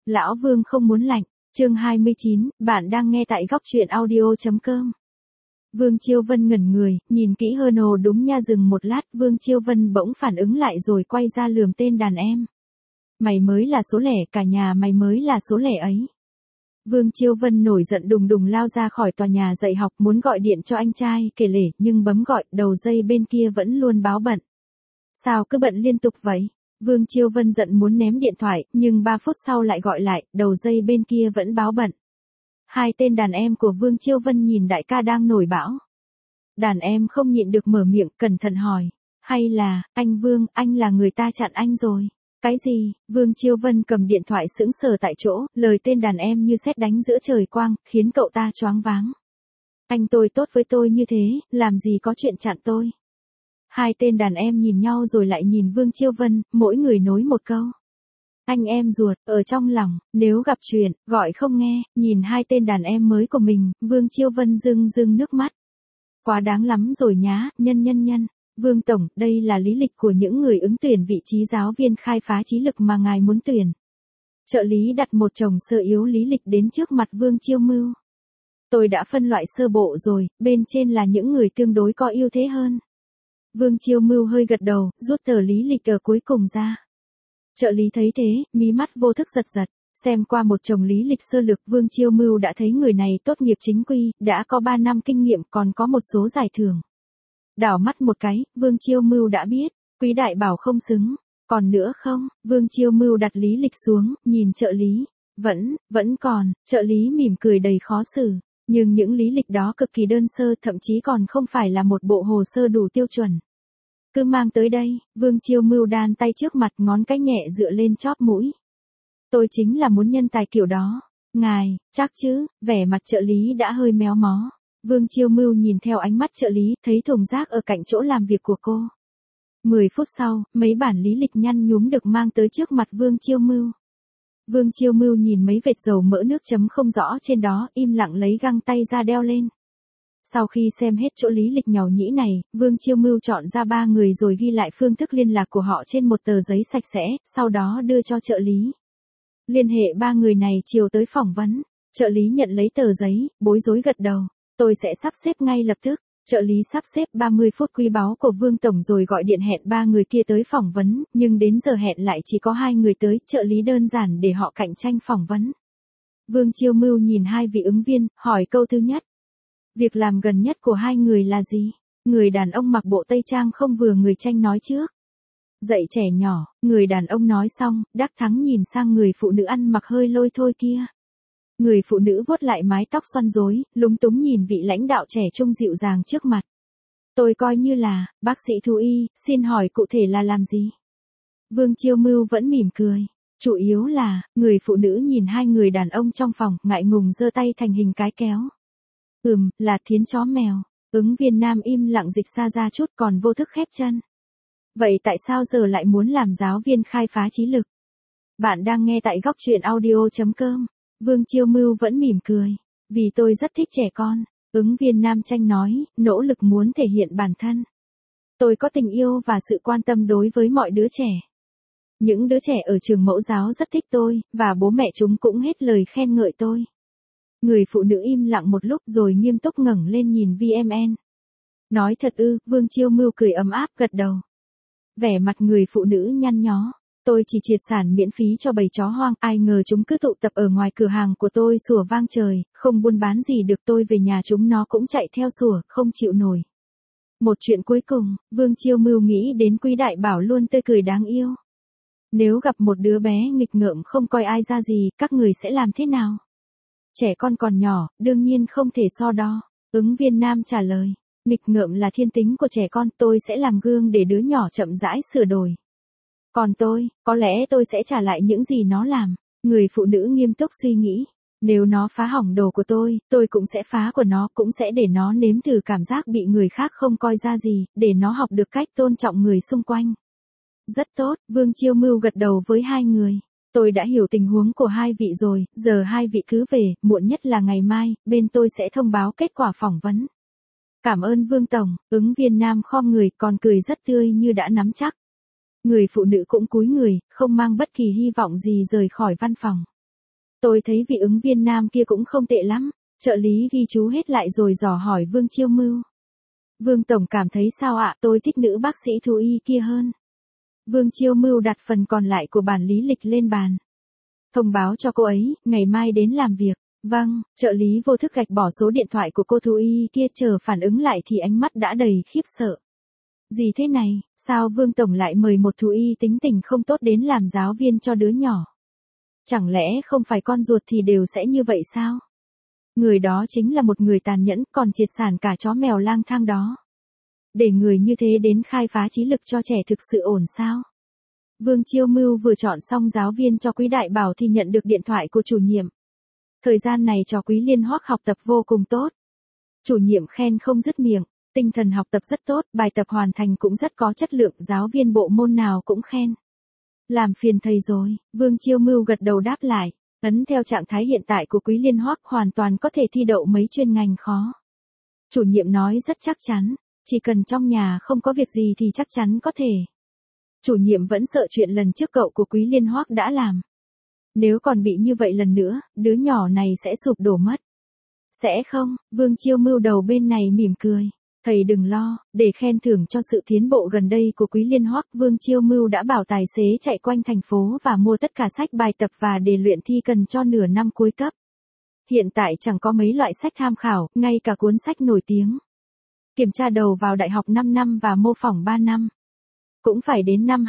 Lão Vương không muốn lạnh. Chương 29, bạn đang nghe tại góc truyện audio.com. Vương Chiêu Vân ngẩn người, nhìn kỹ hơn ồ đúng nha, dừng một lát, Vương Chiêu Vân bỗng phản ứng lại rồi quay ra lườm tên đàn em. Mày mới là số lẻ, cả nhà mày mới là số lẻ ấy. Vương Chiêu Vân nổi giận đùng đùng lao ra khỏi tòa nhà dạy học, muốn gọi điện cho anh trai kể lể, nhưng bấm gọi, đầu dây bên kia vẫn luôn báo bận. Sao cứ bận liên tục vậy? Vương Chiêu Vân giận muốn ném điện thoại, nhưng 3 phút sau lại gọi lại, đầu dây bên kia vẫn báo bận. Hai tên đàn em của Vương Chiêu Vân nhìn đại ca đang nổi bão. Đàn em không nhịn được mở miệng, cẩn thận hỏi. Hay là, anh Vương, anh là người ta chặn anh rồi? Cái gì? Vương Chiêu Vân cầm điện thoại sững sờ tại chỗ, lời tên đàn em như sét đánh giữa trời quang, khiến cậu ta choáng váng. Anh tôi tốt với tôi như thế, làm gì có chuyện chặn tôi? Hai tên đàn em nhìn nhau rồi lại nhìn Vương Chiêu Vân, mỗi người nối một câu. Anh em ruột, ở trong lòng, nếu gặp chuyện, gọi không nghe, nhìn hai tên đàn em mới của mình, Vương Chiêu Vân rưng nước mắt. Quá đáng lắm rồi nhá, nhân. Vương Tổng, đây là lý lịch của những người ứng tuyển vị trí giáo viên khai phá trí lực mà ngài muốn tuyển. Trợ lý đặt một chồng sơ yếu lý lịch đến trước mặt Vương Chiêu Mưu. Tôi đã phân loại sơ bộ rồi, bên trên là những người tương đối có ưu thế hơn. Vương Chiêu Mưu hơi gật đầu, rút tờ lý lịch ở cuối cùng ra. Trợ lý thấy thế, mí mắt vô thức giật. Xem qua một chồng lý lịch sơ lược, Vương Chiêu Mưu đã thấy người này tốt nghiệp chính quy, đã có 3 năm kinh nghiệm, còn có một số giải thưởng. Đảo mắt một cái, Vương Chiêu Mưu đã biết, Quý Đại bảo không xứng. Còn nữa không? Vương Chiêu Mưu đặt lý lịch xuống, nhìn trợ lý. Vẫn còn, trợ lý mỉm cười đầy khó xử. Nhưng những lý lịch đó cực kỳ đơn sơ, thậm chí còn không phải là một bộ hồ sơ đủ tiêu chuẩn. Cứ mang tới đây, Vương Chiêu Mưu đan tay trước mặt, ngón cái nhẹ dựa lên chóp mũi. Tôi chính là muốn nhân tài kiểu đó. Ngài, chắc chứ? Vẻ mặt trợ lý đã hơi méo mó. Vương Chiêu Mưu nhìn theo ánh mắt trợ lý, thấy thùng rác ở cạnh chỗ làm việc của cô. 10 phút sau, mấy bản lý lịch nhăn nhúm được mang tới trước mặt Vương Chiêu Mưu. Vương Chiêu Mưu nhìn mấy vệt dầu mỡ nước chấm không rõ trên đó, im lặng lấy găng tay ra đeo lên. Sau khi xem hết chỗ lý lịch nhàu nhĩ này, Vương Chiêu Mưu chọn ra 3 người rồi ghi lại phương thức liên lạc của họ trên một tờ giấy sạch sẽ, sau đó đưa cho trợ lý. Liên hệ 3 người này chiều tới phỏng vấn. Trợ lý nhận lấy tờ giấy, bối rối gật đầu. Tôi sẽ sắp xếp ngay lập tức. Trợ lý sắp xếp 30 phút quý báu của Vương Tổng rồi gọi điện hẹn 3 người kia tới phỏng vấn, nhưng đến giờ hẹn lại chỉ có 2 người tới, trợ lý đơn giản để họ cạnh tranh phỏng vấn. Vương Chiêu Mưu nhìn 2 vị ứng viên, hỏi câu thứ nhất. Việc làm gần nhất của 2 người là gì? Người đàn ông mặc bộ tây trang không vừa người tranh nói trước. Dạy trẻ nhỏ, người đàn ông nói xong, đắc thắng nhìn sang người phụ nữ ăn mặc hơi lôi thôi kia. Người phụ nữ vuốt lại mái tóc xoăn rối, lúng túng nhìn vị lãnh đạo trẻ trung dịu dàng trước mặt. Tôi coi như là, bác sĩ thú y, xin hỏi cụ thể là làm gì? Vương Chiêu Mưu vẫn mỉm cười. Chủ yếu là, người phụ nữ nhìn 2 người đàn ông trong phòng, ngại ngùng giơ tay thành hình cái kéo. Là thiến chó mèo. Ứng viên nam im lặng dịch xa ra chút, còn vô thức khép chân. Vậy tại sao giờ lại muốn làm giáo viên khai phá trí lực? Bạn đang nghe tại góc truyện audio.com. Vương Chiêu Mưu vẫn mỉm cười. Vì tôi rất thích trẻ con. Ứng viên nam tranh nói, nỗ lực muốn thể hiện bản thân. Tôi có tình yêu và sự quan tâm đối với mọi đứa trẻ. Những đứa trẻ ở trường mẫu giáo rất thích tôi, và bố mẹ chúng cũng hết lời khen ngợi tôi. Người phụ nữ im lặng một lúc rồi nghiêm túc ngẩng lên nhìn VMN. Nói thật ư? Vương Chiêu Mưu cười ấm áp gật đầu. Vẻ mặt người phụ nữ nhăn nhó. Tôi chỉ triệt sản miễn phí cho bầy chó hoang, ai ngờ chúng cứ tụ tập ở ngoài cửa hàng của tôi sủa vang trời, không buôn bán gì được, tôi về nhà chúng nó cũng chạy theo sủa, không chịu nổi. Một chuyện cuối cùng, Vương Chiêu Mưu nghĩ đến Quý Đại bảo luôn tươi cười đáng yêu. Nếu gặp một đứa bé nghịch ngợm không coi ai ra gì, các người sẽ làm thế nào? Trẻ con còn nhỏ, đương nhiên không thể so đo. Ứng viên nam trả lời. Nghịch ngợm là thiên tính của trẻ con, tôi sẽ làm gương để đứa nhỏ chậm rãi sửa đổi. Còn tôi, có lẽ tôi sẽ trả lại những gì nó làm. Người phụ nữ nghiêm túc suy nghĩ. Nếu nó phá hỏng đồ của tôi cũng sẽ phá của nó, cũng sẽ để nó nếm thử cảm giác bị người khác không coi ra gì, để nó học được cách tôn trọng người xung quanh. Rất tốt, Vương Chiêu Mưu gật đầu với 2 người. Tôi đã hiểu tình huống của 2 vị rồi, giờ 2 vị cứ về, muộn nhất là ngày mai, bên tôi sẽ thông báo kết quả phỏng vấn. Cảm ơn Vương Tổng, ứng viên nam khom người, còn cười rất tươi như đã nắm chắc. Người phụ nữ cũng cúi người, không mang bất kỳ hy vọng gì rời khỏi văn phòng. Tôi thấy vị ứng viên nam kia cũng không tệ lắm. Trợ lý ghi chú hết lại rồi dò hỏi Vương Chiêu Mưu. Vương Tổng cảm thấy sao ạ? Tôi thích nữ bác sĩ thú y kia hơn. Vương Chiêu Mưu đặt phần còn lại của bản lý lịch lên bàn. Thông báo cho cô ấy, ngày mai đến làm việc. Vâng, trợ lý vô thức gạch bỏ số điện thoại của cô thú y kia, chờ phản ứng lại thì ánh mắt đã đầy khiếp sợ. Gì thế này, sao Vương Tổng lại mời một thú y tính tình không tốt đến làm giáo viên cho đứa nhỏ? Chẳng lẽ không phải con ruột thì đều sẽ như vậy sao? Người đó chính là một người tàn nhẫn, còn triệt sản cả chó mèo lang thang đó. Để người như thế đến khai phá trí lực cho trẻ thực sự ổn sao? Vương Chiêu Mưu vừa chọn xong giáo viên cho Quý Đại Bảo thì nhận được điện thoại của chủ nhiệm. Thời gian này cho Quý Liên Hoắc học tập vô cùng tốt. Chủ nhiệm khen không dứt miệng, tinh thần học tập rất tốt, bài tập hoàn thành cũng rất có chất lượng, giáo viên bộ môn nào cũng khen. Làm phiền thầy rồi, Vương Chiêu Mưu gật đầu đáp lại. Ấn theo trạng thái hiện tại của Quý Liên Hoắc hoàn toàn có thể thi đậu mấy chuyên ngành khó. Chủ nhiệm nói rất chắc chắn, chỉ cần trong nhà không có việc gì thì chắc chắn có thể. Chủ nhiệm vẫn sợ chuyện lần trước cậu của Quý Liên Hoắc đã làm. Nếu còn bị như vậy lần nữa, đứa nhỏ này sẽ sụp đổ mất. Sẽ không, Vương Chiêu Mưu đầu bên này mỉm cười. Thầy đừng lo, để khen thưởng cho sự tiến bộ gần đây của Quý Liên Hoắc, Vương Chiêu Mưu đã bảo tài xế chạy quanh thành phố và mua tất cả sách bài tập và đề luyện thi cần cho nửa năm cuối cấp. Hiện tại chẳng có mấy loại sách tham khảo, ngay cả cuốn sách nổi tiếng. Kiểm tra đầu vào đại học 5 năm và mô phỏng 3 năm. Cũng phải đến năm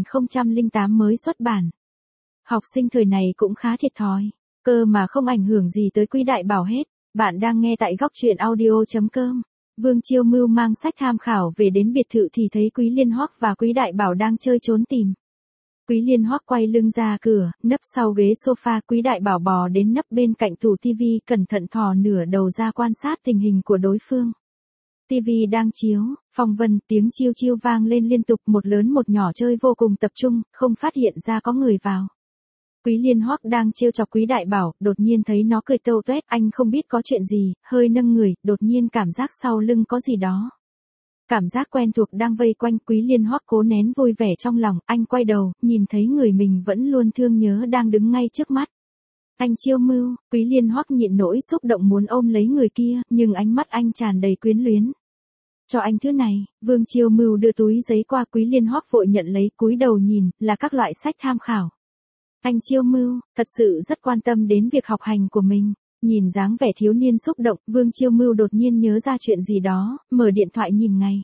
2008 mới xuất bản. Học sinh thời này cũng khá thiệt thòi, cơ mà không ảnh hưởng gì tới Quý Đại Bảo hết. Bạn đang nghe tại góc truyện audio.com. Vương Chiêu Mưu mang sách tham khảo về đến biệt thự thì thấy Quý Liên Hoắc và Quý Đại Bảo đang chơi trốn tìm. Quý Liên Hoắc quay lưng ra cửa, nấp sau ghế sofa, Quý Đại Bảo bò đến nấp bên cạnh tủ tivi, cẩn thận thò nửa đầu ra quan sát tình hình của đối phương. Tivi đang chiếu, phong vân, tiếng chiêu chiêu vang lên liên tục, một lớn một nhỏ chơi vô cùng tập trung, không phát hiện ra có người vào. Quý Liên Hoắc đang trêu chọc Quý Đại Bảo, đột nhiên thấy nó cười tâu tuét, anh không biết có chuyện gì, hơi nâng người, đột nhiên cảm giác sau lưng có gì đó. Cảm giác quen thuộc đang vây quanh, Quý Liên Hoắc cố nén vui vẻ trong lòng, anh quay đầu, nhìn thấy người mình vẫn luôn thương nhớ đang đứng ngay trước mắt. Anh Chiêu Mưu, Quý Liên Hoắc nhịn nỗi xúc động muốn ôm lấy người kia, nhưng ánh mắt anh tràn đầy quyến luyến. Cho anh thứ này, Vương Chiêu Mưu đưa túi giấy qua, Quý Liên Hoắc vội nhận lấy, cúi đầu nhìn, là các loại sách tham khảo. Anh Chiêu Mưu, thật sự rất quan tâm đến việc học hành của mình. Nhìn dáng vẻ thiếu niên xúc động, Vương Chiêu Mưu đột nhiên nhớ ra chuyện gì đó, mở điện thoại nhìn ngày.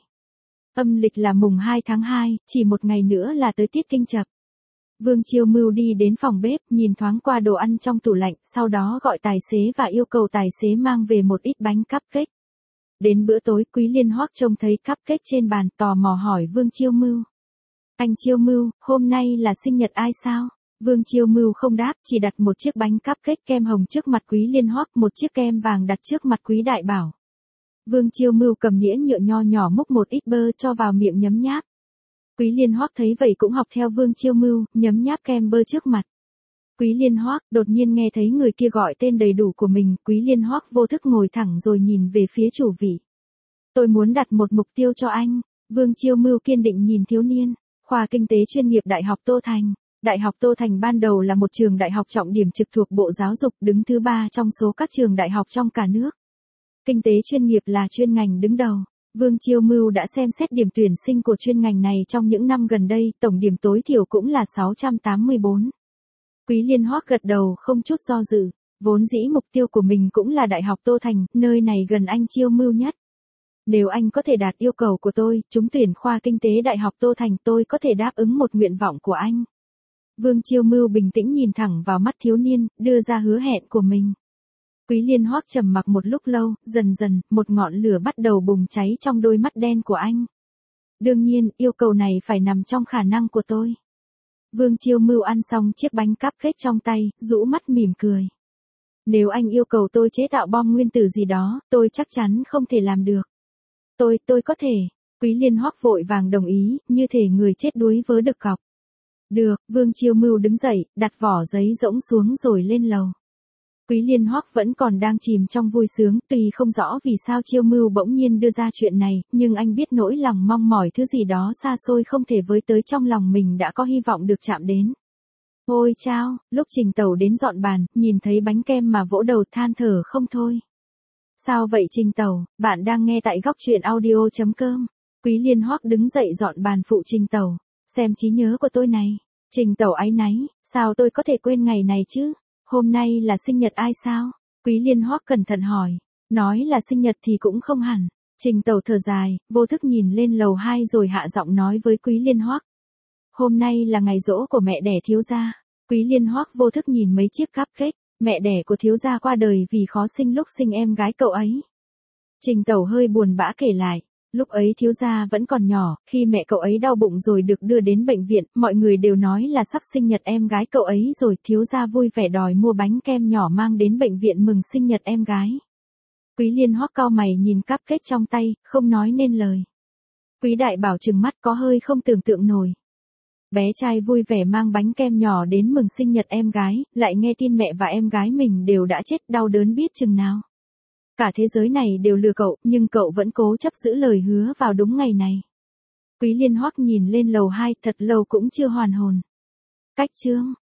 Âm lịch là mùng 2 tháng 2, chỉ một ngày nữa là tới tiết kinh chập. Vương Chiêu Mưu đi đến phòng bếp, nhìn thoáng qua đồ ăn trong tủ lạnh, sau đó gọi tài xế và yêu cầu tài xế mang về một ít bánh cupcake. Đến bữa tối, Quý Liên Hoắc trông thấy cupcake trên bàn, tò mò hỏi Vương Chiêu Mưu. Anh Chiêu Mưu, hôm nay là sinh nhật ai sao? Vương Chiêu Mưu không đáp, chỉ đặt một chiếc bánh cupcake kem hồng trước mặt Quý Liên Hoắc, một chiếc kem vàng đặt trước mặt Quý Đại Bảo. Vương Chiêu Mưu cầm nĩa nhựa nho nhỏ múc một ít bơ cho vào miệng nhấm nháp. Quý Liên Hoắc thấy vậy cũng học theo Vương Chiêu Mưu, nhấm nháp kem bơ trước mặt. Quý Liên Hoắc đột nhiên nghe thấy người kia gọi tên đầy đủ của mình, Quý Liên Hoắc vô thức ngồi thẳng rồi nhìn về phía chủ vị. Tôi muốn đặt một mục tiêu cho anh. Vương Chiêu Mưu kiên định nhìn thiếu niên. Khoa Kinh tế chuyên nghiệp Đại học Tô Thành. Đại học Tô Thành ban đầu là một trường đại học trọng điểm trực thuộc Bộ Giáo dục, đứng thứ 3 trong số các trường đại học trong cả nước. Kinh tế chuyên nghiệp là chuyên ngành đứng đầu. Vương Chiêu Mưu đã xem xét điểm tuyển sinh của chuyên ngành này trong những năm gần đây, tổng điểm tối thiểu cũng là 684. Quý Liên Hoắc gật đầu không chút do dự, vốn dĩ mục tiêu của mình cũng là Đại học Tô Thành, nơi này gần anh Chiêu Mưu nhất. Nếu anh có thể đạt yêu cầu của tôi, trúng tuyển khoa Kinh tế Đại học Tô Thành, tôi có thể đáp ứng một nguyện vọng của anh. Vương Chiêu Mưu bình tĩnh nhìn thẳng vào mắt thiếu niên, đưa ra hứa hẹn của mình. Quý Liên Hoắc trầm mặc một lúc lâu, dần dần, một ngọn lửa bắt đầu bùng cháy trong đôi mắt đen của anh. Đương nhiên, yêu cầu này phải nằm trong khả năng của tôi. Vương Chiêu Mưu ăn xong chiếc bánh cupcake trong tay, rũ mắt mỉm cười. Nếu anh yêu cầu tôi chế tạo bom nguyên tử gì đó, tôi chắc chắn không thể làm được. Tôi có thể. Quý Liên Hoắc vội vàng đồng ý, như thể người chết đuối vớ được cọc. Được, Vương Chiêu Mưu đứng dậy, đặt vỏ giấy rỗng xuống rồi lên lầu. Quý Liên Hoắc vẫn còn đang chìm trong vui sướng, tuy không rõ vì sao Chiêu Mưu bỗng nhiên đưa ra chuyện này, nhưng anh biết nỗi lòng mong mỏi thứ gì đó xa xôi không thể với tới trong lòng mình đã có hy vọng được chạm đến. Ôi chao, lúc Trình Tẩu đến dọn bàn, nhìn thấy bánh kem mà vỗ đầu than thở không thôi. Sao vậy Trình Tẩu, bạn đang nghe tại góc chuyện audio.com. Quý Liên Hoắc đứng dậy dọn bàn phụ Trình Tẩu. Xem trí nhớ của tôi này. Trình Tẩu áy náy, sao tôi có thể quên ngày này chứ? Hôm nay là sinh nhật ai sao? Quý Liên Hoắc cẩn thận hỏi. Nói là sinh nhật thì cũng không hẳn. Trình Tẩu thở dài, vô thức nhìn lên lầu 2 rồi hạ giọng nói với Quý Liên Hoắc. Hôm nay là ngày giỗ của mẹ đẻ thiếu gia. Quý Liên Hoắc vô thức nhìn mấy chiếc cupcake. Mẹ đẻ của thiếu gia qua đời vì khó sinh lúc sinh em gái cậu ấy. Trình Tẩu hơi buồn bã kể lại. Lúc ấy thiếu gia vẫn còn nhỏ, khi mẹ cậu ấy đau bụng rồi được đưa đến bệnh viện, mọi người đều nói là sắp sinh nhật em gái cậu ấy rồi, thiếu gia vui vẻ đòi mua bánh kem nhỏ mang đến bệnh viện mừng sinh nhật em gái. Quý Liên Hoắc cau mày nhìn cupcake trong tay, không nói nên lời. Quý Đại Bảo trừng mắt có hơi không tưởng tượng nổi. Bé trai vui vẻ mang bánh kem nhỏ đến mừng sinh nhật em gái, lại nghe tin mẹ và em gái mình đều đã chết, đau đớn biết chừng nào. Cả thế giới này đều lừa cậu, nhưng cậu vẫn cố chấp giữ lời hứa vào đúng ngày này. Quý Liên Hoắc nhìn lên lầu 2 thật lâu cũng chưa hoàn hồn. Cách chương